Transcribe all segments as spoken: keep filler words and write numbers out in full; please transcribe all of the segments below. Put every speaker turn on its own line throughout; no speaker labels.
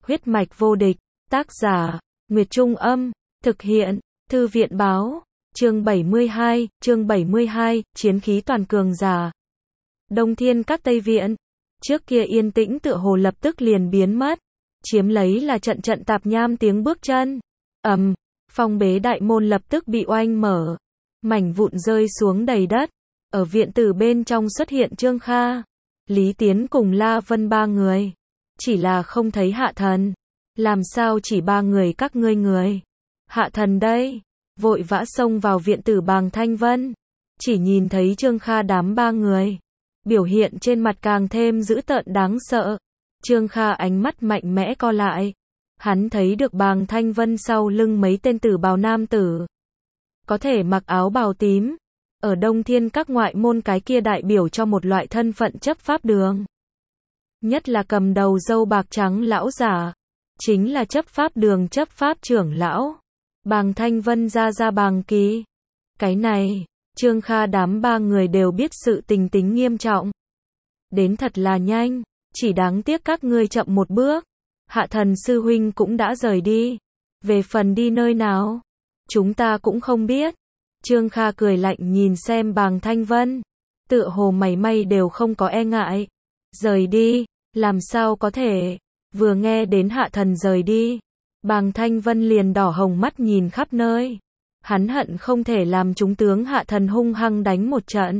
Huyết mạch vô địch, tác giả, Nguyệt Trung Âm, thực hiện, Thư viện Báo, chương bảy mươi hai, chương bảy mươi hai, chiến khí toàn cường giả. Đông Thiên Các Tây Viện, trước kia yên tĩnh tựa hồ lập tức liền biến mất, chiếm lấy là trận trận tạp nham tiếng bước chân. Ầm, phong bế đại môn lập tức bị oanh mở, mảnh vụn rơi xuống đầy đất. Ở viện tử bên trong xuất hiện Trương Kha, Lý Tiến cùng La Vân ba người, chỉ là không thấy Hạ Thần. Làm sao chỉ ba người các ngươi người? Hạ Thần đây, vội vã xông vào viện tử Bàng Thanh Vân, chỉ nhìn thấy Trương Kha đám ba người, biểu hiện trên mặt càng thêm dữ tợn đáng sợ. Trương Kha ánh mắt mạnh mẽ co lại, hắn thấy được Bàng Thanh Vân sau lưng mấy tên tử bào nam tử, có thể mặc áo bào tím, ở Đông Thiên Các ngoại môn cái kia đại biểu cho một loại thân phận chấp pháp đường. Nhất là cầm đầu râu bạc trắng lão giả, chính là chấp pháp đường chấp pháp trưởng lão, Bàng Thanh Vân ra ra Bàng Kỳ. Cái này, Trương Kha đám ba người đều biết sự tình tính nghiêm trọng. Đến thật là nhanh, chỉ đáng tiếc các ngươi chậm một bước. Hạ Thần sư huynh cũng đã rời đi. Về phần đi nơi nào, chúng ta cũng không biết. Trương Kha cười lạnh nhìn xem Bàng Thanh Vân, tựa hồ mảy may đều không có e ngại. Rời đi, làm sao có thể? Vừa nghe đến Hạ Thần rời đi, Bàng Thanh Vân liền đỏ hồng mắt nhìn khắp nơi. Hắn hận không thể làm chúng tướng Hạ Thần hung hăng đánh một trận,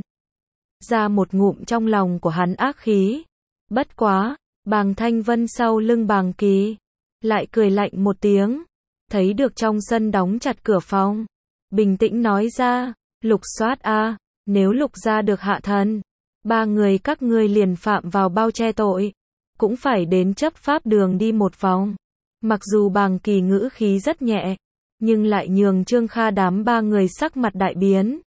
ra một ngụm trong lòng của hắn ác khí. Bất quá, Bàng Thanh Vân sau lưng Bàng Kỳ lại cười lạnh một tiếng, thấy được trong sân đóng chặt cửa phòng, bình tĩnh nói ra, lục soát a, nếu lục ra được Hạ Thần, ba người các ngươi liền phạm vào bao che tội, cũng phải đến chấp pháp đường đi một vòng. Mặc dù Bàng Kỳ ngữ khí rất nhẹ, nhưng lại nhường Trương Kha đám ba người sắc mặt đại biến.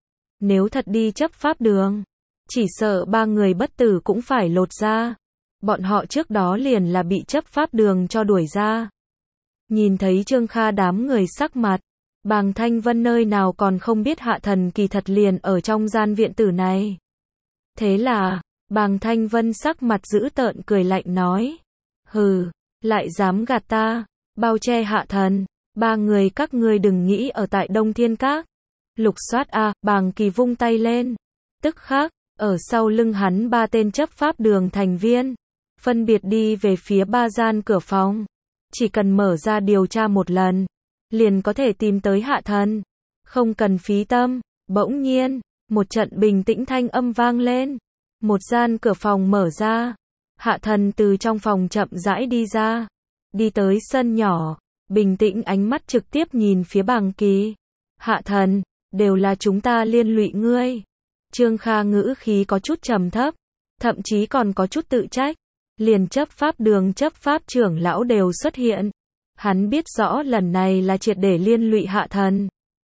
Nếu thật đi chấp pháp đường, chỉ sợ ba người bất tử cũng phải lột ra. Bọn họ trước đó liền là bị chấp pháp đường cho đuổi ra. Nhìn thấy Trương Kha đám người sắc mặt, Bàng Thanh Vân nơi nào còn không biết Hạ Thần kỳ thật liền ở trong gian viện tử này. Thế là, Bàng Thanh Vân sắc mặt dữ tợn cười lạnh nói, hừ, lại dám gạt ta, bao che Hạ Thần, ba người các ngươi đừng nghĩ ở tại Đông Thiên Các. Lục soát a, Bàng Kỳ vung tay lên, tức khắc, ở sau lưng hắn ba tên chấp pháp đường thành viên, phân biệt đi về phía ba gian cửa phòng. Chỉ cần mở ra điều tra một lần, liền có thể tìm tới Hạ Thần, không cần phí tâm. Bỗng nhiên, một trận bình tĩnh thanh âm vang lên, một gian cửa phòng mở ra, Hạ Thần từ trong phòng chậm rãi đi ra, đi tới sân nhỏ, bình tĩnh ánh mắt trực tiếp nhìn phía Bàng Kỳ. Hạ Thần, đều là chúng ta liên lụy ngươi. Trương Kha ngữ khí có chút trầm thấp, thậm chí còn có chút tự trách. Liền chấp pháp đường chấp pháp trưởng lão đều xuất hiện. Hắn biết rõ lần này là triệt để liên lụy Hạ Thần.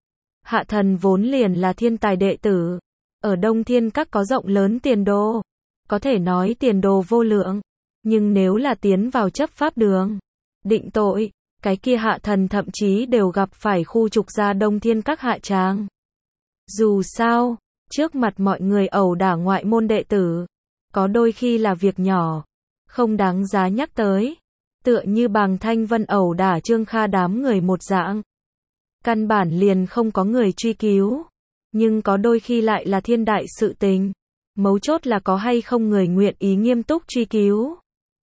Hạ Thần vốn liền là thiên tài đệ tử, ở Đông Thiên Các có rộng lớn tiền đồ, có thể nói tiền đồ vô lượng. Nhưng nếu là tiến vào chấp pháp đường, định tội, cái kia Hạ Thần thậm chí đều gặp phải khu trục ra Đông Thiên Các hạ tràng. Dù sao, trước mặt mọi người ẩu đả ngoại môn đệ tử, có đôi khi là việc nhỏ, không đáng giá nhắc tới. Tựa như Bàng Thanh Vân ẩu đả Trương Kha đám người một dạng, căn bản liền không có người truy cứu. Nhưng có đôi khi lại là thiên đại sự tình, mấu chốt là có hay không người nguyện ý nghiêm túc truy cứu.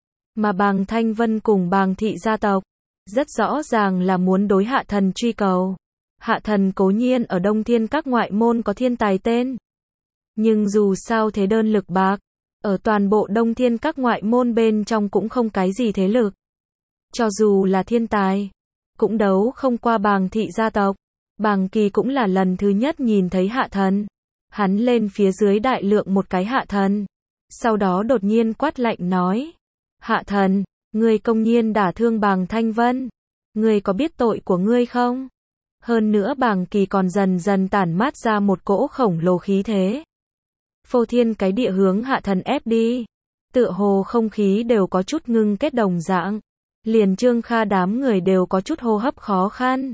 Mà Bàng Thanh Vân cùng Bàng thị gia tộc, rất rõ ràng là muốn đối Hạ Thần truy cầu. Hạ Thần cố nhiên ở Đông Thiên Các ngoại môn có thiên tài tên, nhưng dù sao thế đơn lực bạc, ở toàn bộ Đông Thiên Các ngoại môn bên trong cũng không cái gì thế lực. Cho dù là thiên tài, cũng đấu không qua Bàng thị gia tộc. Bàng Kỳ cũng là lần thứ nhất nhìn thấy Hạ Thần. Hắn lên phía dưới đại lượng một cái Hạ Thần, sau đó đột nhiên quát lạnh nói, Hạ Thần, ngươi công nhiên đả thương Bàng Thanh Vân, ngươi có biết tội của ngươi không? Hơn nữa Bàng Kỳ còn dần dần tản mát ra một cỗ khổng lồ khí thế, phô thiên cái địa hướng Hạ Thần ép đi, tựa hồ không khí đều có chút ngưng kết đồng dạng. Liền Trương Kha đám người đều có chút hô hấp khó khăn.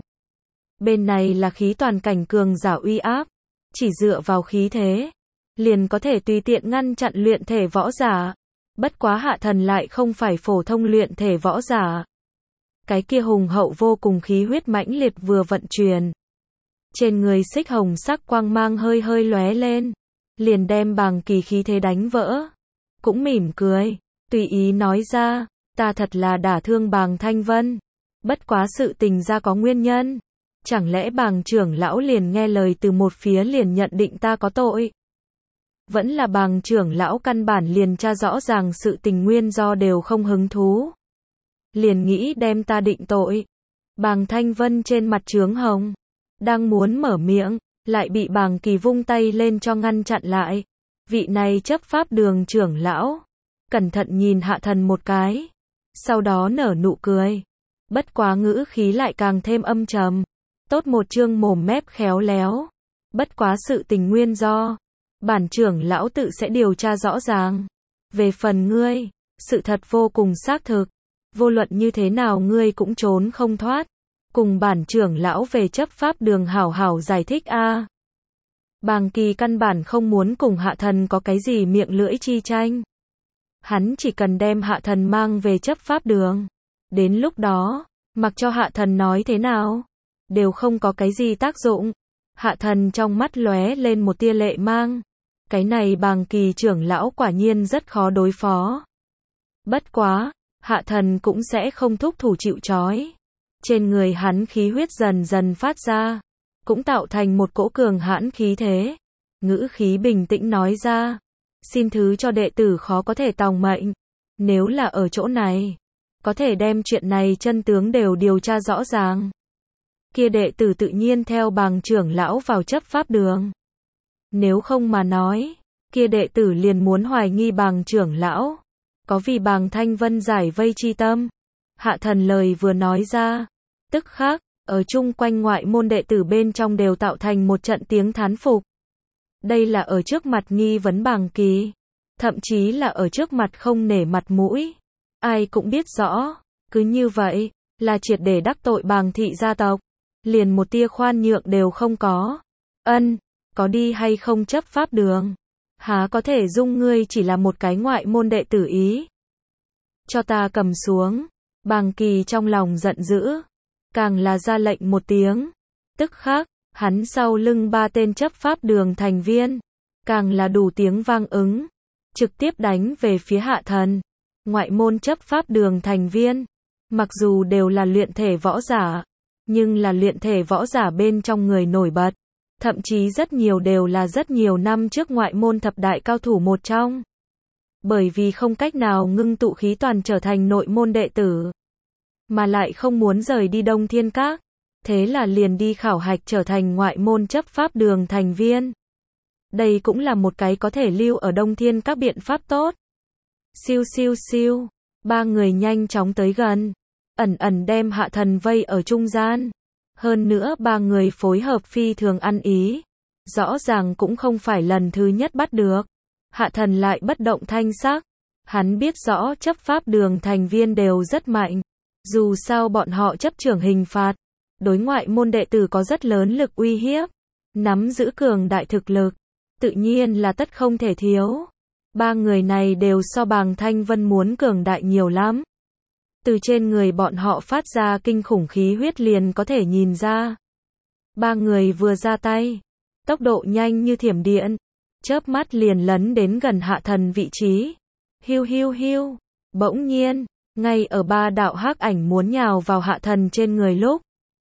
Bên này là khí toàn cảnh cường giả uy áp, chỉ dựa vào khí thế, liền có thể tùy tiện ngăn chặn luyện thể võ giả. Bất quá Hạ Thần lại không phải phổ thông luyện thể võ giả. Cái kia hùng hậu vô cùng khí huyết mãnh liệt vừa vận chuyển. Trên người xích hồng sắc quang mang hơi hơi lóe lên. Liền đem Bàng Kỳ khí thế đánh vỡ. Cũng mỉm cười. Tùy ý nói ra. Ta thật là đả thương Bàng Thanh Vân. Bất quá sự tình ra có nguyên nhân. Chẳng lẽ Bàng trưởng lão liền nghe lời từ một phía liền nhận định ta có tội? Vẫn là Bàng trưởng lão căn bản liền tra rõ ràng sự tình nguyên do đều không hứng thú. Liền nghĩ đem ta định tội. Bàng Thanh Vân trên mặt chướng hồng. Đang muốn mở miệng. Lại bị Bàng Kỳ vung tay lên cho ngăn chặn lại. Vị này chấp pháp đường trưởng lão. Cẩn thận nhìn Hạ Thần một cái. Sau đó nở nụ cười. Bất quá ngữ khí lại càng thêm âm trầm. Tốt một chương mồm mép khéo léo. Bất quá sự tình nguyên do. Bản trưởng lão tự sẽ điều tra rõ ràng. Về phần ngươi, sự thật vô cùng xác thực. Vô luận như thế nào ngươi cũng trốn không thoát. Cùng bản trưởng lão về chấp pháp đường hảo hảo giải thích a. À. Bàng Kỳ căn bản không muốn cùng Hạ Thần có cái gì miệng lưỡi chi tranh. Hắn chỉ cần đem Hạ Thần mang về chấp pháp đường. Đến lúc đó, mặc cho Hạ Thần nói thế nào, đều không có cái gì tác dụng. Hạ Thần trong mắt lóe lên một tia lệ mang. Cái này Bàng Kỳ trưởng lão quả nhiên rất khó đối phó. Bất quá, Hạ Thần cũng sẽ không thúc thủ chịu trói. Trên người hắn khí huyết dần dần phát ra, cũng tạo thành một cỗ cường hãn khí thế. Ngữ khí bình tĩnh nói ra, xin thứ cho đệ tử khó có thể tòng mệnh. Nếu là ở chỗ này, có thể đem chuyện này chân tướng đều điều tra rõ ràng. Kia đệ tử tự nhiên theo Bàng trưởng lão vào chấp pháp đường. Nếu không mà nói, kia đệ tử liền muốn hoài nghi Bàng trưởng lão. Có vì Bàng Thanh Vân giải vây chi tâm. Hạ Thần lời vừa nói ra, tức khắc, ở chung quanh ngoại môn đệ tử bên trong đều tạo thành một trận tiếng thán phục. Đây là ở trước mặt nghi vấn Bàng Kỳ, thậm chí là ở trước mặt không nể mặt mũi. Ai cũng biết rõ, cứ như vậy, là triệt để đắc tội Bàng thị gia tộc, liền một tia khoan nhượng đều không có. Ân, có đi hay không chấp pháp đường? Há có thể dung ngươi chỉ là một cái ngoại môn đệ tử ý? Cho ta cầm xuống. Bàng Kỳ trong lòng giận dữ, càng là ra lệnh một tiếng. Tức khắc, hắn sau lưng ba tên chấp pháp đường thành viên, càng là đủ tiếng vang ứng, trực tiếp đánh về phía Hạ Thần. Ngoại môn chấp pháp đường thành viên, mặc dù đều là luyện thể võ giả, nhưng là luyện thể võ giả bên trong người nổi bật. Thậm chí rất nhiều đều là rất nhiều năm trước ngoại môn thập đại cao thủ một trong. Bởi vì không cách nào ngưng tụ khí toàn trở thành nội môn đệ tử, mà lại không muốn rời đi Đông Thiên Các, thế là liền đi khảo hạch trở thành ngoại môn chấp pháp đường thành viên. Đây cũng là một cái có thể lưu ở Đông Thiên Các biện pháp tốt. Siêu siêu siêu, ba người nhanh chóng tới gần, ẩn ẩn đem Hạ Thần vây ở trung gian. Hơn nữa ba người phối hợp phi thường ăn ý. Rõ ràng cũng không phải lần thứ nhất bắt được. Hạ Thần lại bất động thanh sắc. Hắn biết rõ chấp pháp đường thành viên đều rất mạnh. Dù sao bọn họ chấp trưởng hình phạt. Đối ngoại môn đệ tử có rất lớn lực uy hiếp. Nắm giữ cường đại thực lực. Tự nhiên là tất không thể thiếu. Ba người này đều so Bàng Thanh Vân muốn cường đại nhiều lắm. Từ trên người bọn họ phát ra kinh khủng khí huyết liền có thể nhìn ra. Ba người vừa ra tay, tốc độ nhanh như thiểm điện, chớp mắt liền lấn đến gần Hạ Thần vị trí. Hiu hiu hiu, bỗng nhiên, ngay ở ba đạo hắc ảnh muốn nhào vào Hạ Thần trên người lúc.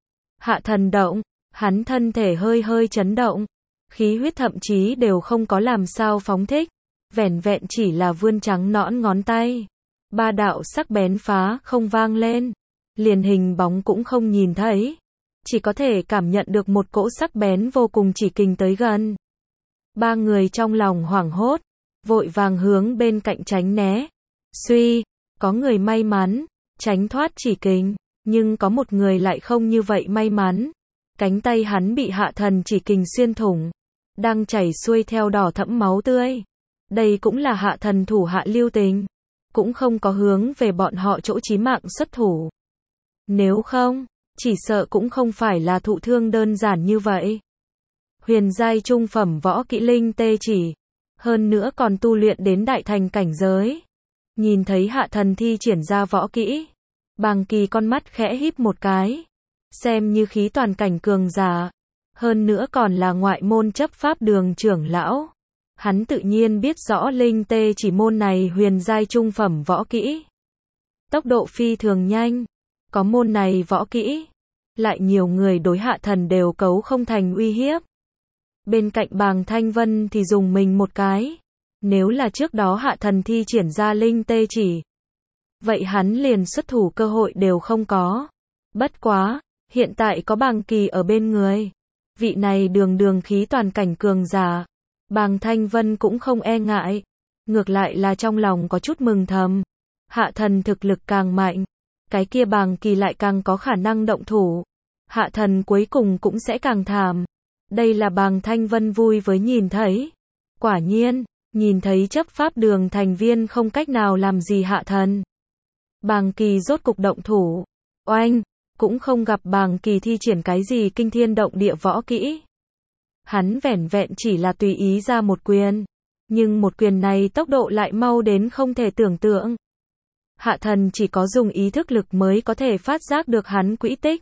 Hạ Thần động, hắn thân thể hơi hơi chấn động, khí huyết thậm chí đều không có làm sao phóng thích, vẻn vẹn chỉ là vươn trắng nõn ngón tay. Ba đạo sắc bén phá không vang lên, liền hình bóng cũng không nhìn thấy, chỉ có thể cảm nhận được một cỗ sắc bén vô cùng chỉ kình tới gần. Ba người trong lòng hoảng hốt, vội vàng hướng bên cạnh tránh né. Suy, có người may mắn, tránh thoát chỉ kình, nhưng có một người lại không như vậy may mắn. Cánh tay hắn bị Hạ Thần chỉ kình xuyên thủng, đang chảy xuôi theo đỏ thẫm máu tươi. Đây cũng là Hạ Thần thủ hạ lưu tình. Cũng không có hướng về bọn họ chỗ chí mạng xuất thủ. Nếu không, chỉ sợ cũng không phải là thụ thương đơn giản như vậy. Huyền giai trung phẩm võ kỹ linh tê chỉ, hơn nữa còn tu luyện đến đại thành cảnh giới. Nhìn thấy Hạ Thần thi triển ra võ kỹ, Bàng Kỳ con mắt khẽ híp một cái, xem như khí toàn cảnh cường giả, hơn nữa còn là ngoại môn chấp pháp đường trưởng lão. Hắn tự nhiên biết rõ linh tê chỉ môn này huyền giai trung phẩm võ kỹ. Tốc độ phi thường nhanh, có môn này võ kỹ, lại nhiều người đối Hạ Thần đều cấu không thành uy hiếp. Bên cạnh Bàng Thanh Vân thì dùng mình một cái, nếu là trước đó Hạ Thần thi triển ra linh tê chỉ, vậy hắn liền xuất thủ cơ hội đều không có. Bất quá, hiện tại có Bàng Kỳ ở bên người, vị này đường đường khí toàn cảnh cường giả, Bàng Thanh Vân cũng không e ngại, ngược lại là trong lòng có chút mừng thầm. Hạ Thần thực lực càng mạnh, cái kia Bàng Kỳ lại càng có khả năng động thủ, Hạ Thần cuối cùng cũng sẽ càng thảm. Đây là Bàng Thanh Vân vui với nhìn thấy. Quả nhiên, nhìn thấy chấp pháp đường thành viên không cách nào làm gì Hạ Thần, Bàng Kỳ rốt cục động thủ. Oanh, cũng không gặp Bàng Kỳ thi triển cái gì kinh thiên động địa võ kỹ. Hắn vẻn vẹn chỉ là tùy ý ra một quyền, nhưng một quyền này tốc độ lại mau đến không thể tưởng tượng. Hạ Thần chỉ có dùng ý thức lực mới có thể phát giác được hắn quỹ tích.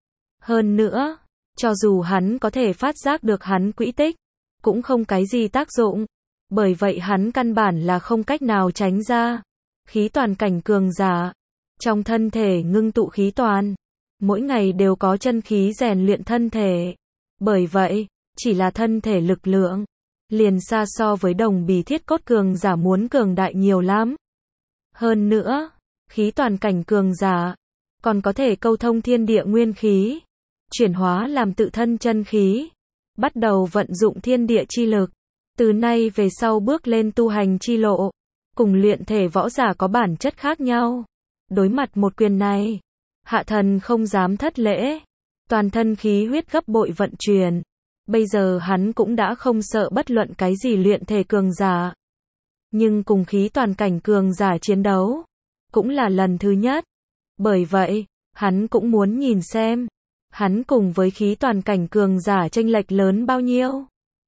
Hơn nữa, cho dù hắn có thể phát giác được hắn quỹ tích, cũng không cái gì tác dụng, bởi vậy hắn căn bản là không cách nào tránh ra. Khí toàn cảnh cường giả, trong thân thể ngưng tụ khí toàn, mỗi ngày đều có chân khí rèn luyện thân thể. Bởi vậy, chỉ là thân thể lực lượng, liền xa so với đồng bì thiết cốt cường giả muốn cường đại nhiều lắm. Hơn nữa, khí toàn cảnh cường giả, còn có thể câu thông thiên địa nguyên khí, chuyển hóa làm tự thân chân khí, bắt đầu vận dụng thiên địa chi lực, từ nay về sau bước lên tu hành chi lộ, cùng luyện thể võ giả có bản chất khác nhau. Đối mặt một quyền này, Hạ Thần không dám thất lễ, toàn thân khí huyết gấp bội vận chuyển. Bây giờ hắn cũng đã không sợ bất luận cái gì luyện thể cường giả, nhưng cùng khí toàn cảnh cường giả chiến đấu, cũng là lần thứ nhất. Bởi vậy, hắn cũng muốn nhìn xem, hắn cùng với khí toàn cảnh cường giả chênh lệch lớn bao nhiêu.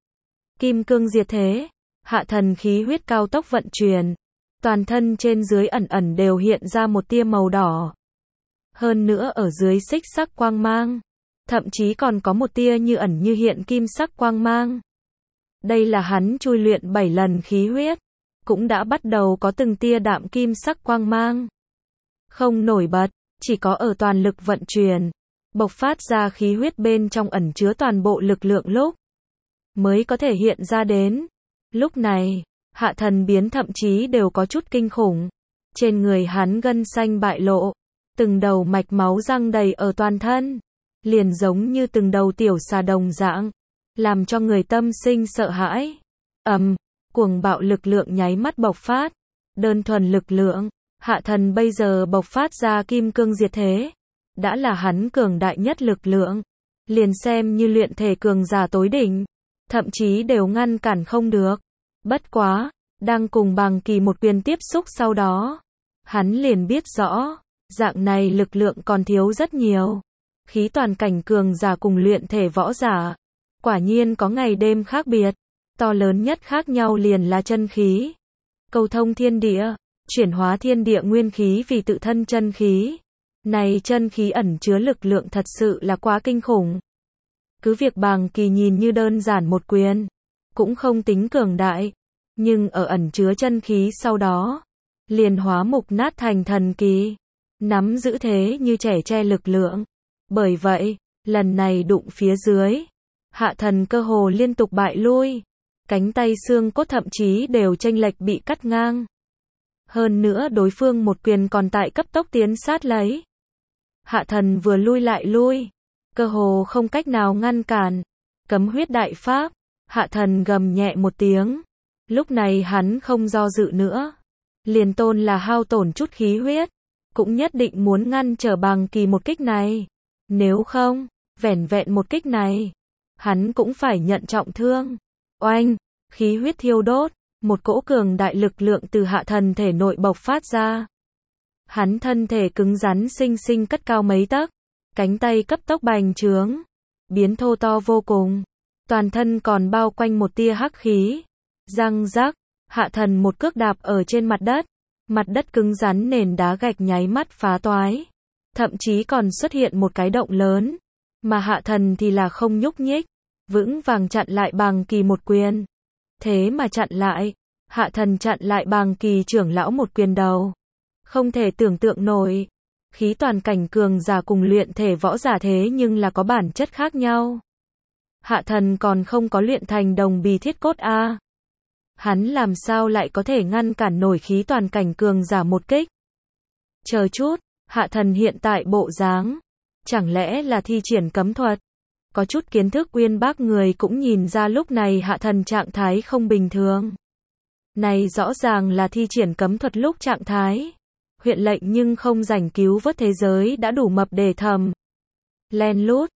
Kim cương diệt thế, Hạ Thần khí huyết cao tốc vận chuyển, toàn thân trên dưới ẩn ẩn đều hiện ra một tia màu đỏ. Hơn nữa ở dưới xích sắc quang mang, thậm chí còn có một tia như ẩn như hiện kim sắc quang mang. Đây là hắn chui luyện bảy lần khí huyết, cũng đã bắt đầu có từng tia đạm kim sắc quang mang. Không nổi bật, chỉ có ở toàn lực vận chuyển, bộc phát ra khí huyết bên trong ẩn chứa toàn bộ lực lượng lúc, mới có thể hiện ra đến. Lúc này, Hạ Thần biến thậm chí đều có chút kinh khủng. Trên người hắn gân xanh bại lộ, từng đầu mạch máu răng đầy ở toàn thân, liền giống như từng đầu tiểu xà đồng dạng, làm cho người tâm sinh sợ hãi. Ầm, cuồng bạo lực lượng nháy mắt bộc phát, đơn thuần lực lượng, Hạ Thần bây giờ bộc phát ra kim cương diệt thế, đã là hắn cường đại nhất lực lượng, liền xem như luyện thể cường giả tối đỉnh, thậm chí đều ngăn cản không được. Bất quá, đang cùng Bàng Kỳ một quyền tiếp xúc sau đó, hắn liền biết rõ, dạng này lực lượng còn thiếu rất nhiều. Khí toàn cảnh cường giả cùng luyện thể võ giả, quả nhiên có ngày đêm khác biệt, to lớn nhất khác nhau liền là chân khí. Cầu thông thiên địa, chuyển hóa thiên địa nguyên khí vì tự thân chân khí. Này chân khí ẩn chứa lực lượng thật sự là quá kinh khủng. Cứ việc Bàng Kỳ nhìn như đơn giản một quyền, cũng không tính cường đại, nhưng ở ẩn chứa chân khí sau đó, liền hóa mục nát thành thần kỳ, nắm giữ thế như trẻ tre lực lượng. Bởi vậy, lần này đụng phía dưới, Hạ Thần cơ hồ liên tục bại lui, cánh tay xương cốt thậm chí đều chênh lệch bị cắt ngang. Hơn nữa đối phương một quyền còn tại cấp tốc tiến sát lấy. Hạ Thần vừa lui lại lui, cơ hồ không cách nào ngăn cản. Cấm huyết đại pháp, Hạ Thần gầm nhẹ một tiếng. Lúc này hắn không do dự nữa, liền tôn là hao tổn chút khí huyết, cũng nhất định muốn ngăn trở Bàng Kỳ một kích này. Nếu không, vẻn vẹn một kích này, hắn cũng phải nhận trọng thương. Oanh, khí huyết thiêu đốt, một cỗ cường đại lực lượng từ Hạ Thần thể nội bộc phát ra. Hắn thân thể cứng rắn xinh xinh cất cao mấy tấc, cánh tay cấp tốc bành trướng, biến thô to vô cùng, toàn thân còn bao quanh một tia hắc khí. Răng rắc, Hạ Thần một cước đạp ở trên mặt đất, Mặt đất cứng rắn nền đá gạch nháy mắt phá toái. Thậm chí còn xuất hiện một cái động lớn. Mà Hạ Thần thì là không nhúc nhích. Vững vàng chặn lại Bàng Kỳ một quyền. Thế mà chặn lại. Hạ Thần chặn lại Bàng Kỳ trưởng lão một quyền đầu. Không thể tưởng tượng nổi. Khí toàn cảnh cường giả cùng luyện thể võ giả thế nhưng là có bản chất khác nhau. Hạ Thần còn không có luyện thành đồng bì thiết cốt a. Hắn làm sao lại có thể ngăn cản nổi khí toàn cảnh cường giả một kích? Chờ chút, Hạ Thần hiện tại bộ dáng, chẳng lẽ là thi triển cấm thuật? Có chút kiến thức uyên bác người cũng nhìn ra lúc này Hạ Thần trạng thái không bình thường. Này rõ ràng là thi triển cấm thuật lúc trạng thái. Huyện lệnh nhưng không rảnh cứu vớt thế giới đã đủ mập để thầm. Len lút,